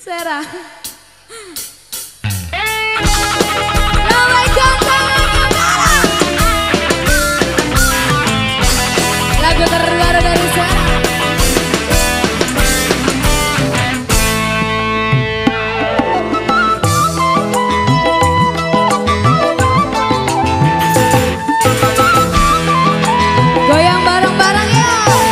Serah. Lagu terbaru dari Serah. Goyang bareng-bareng ya.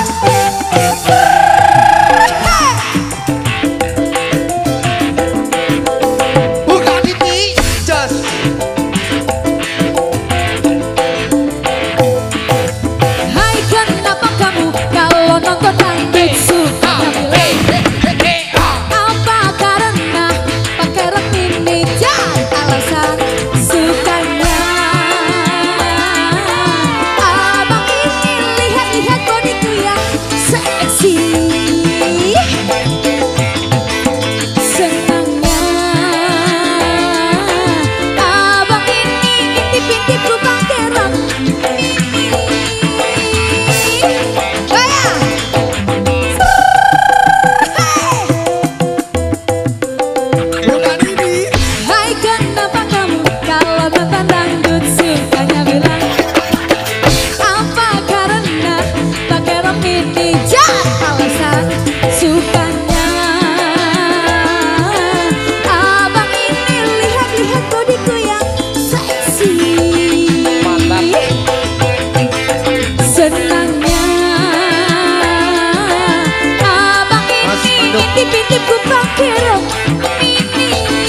Intip-intipku pakai rok mini.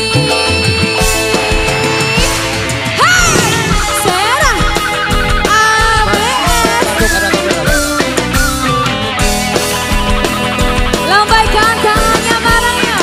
Hai, Serah ABS. Lambaikan tangannya barengnya.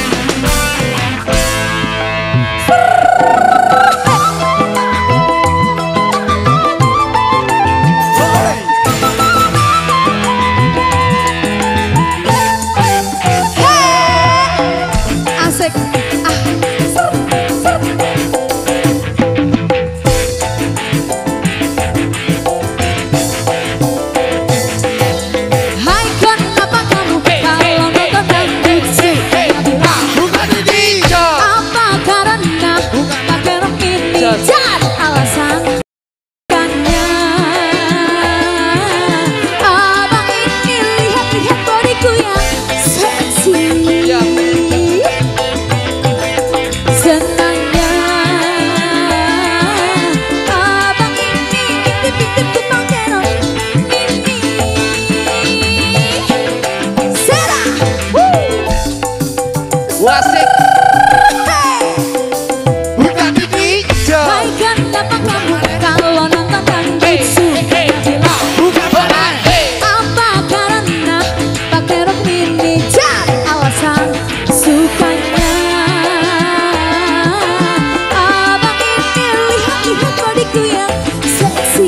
Wasik bukan DJ. Baikkan apa kamu kalau nonton dangdut suka bilang bukan bola. Apa karena pakai rok mini jadi alasan sukanya. Abang ini lihat-lihat bodiku yang seksi.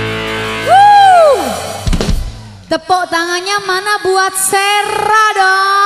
Tepuk tangannya mana buat Serah dong.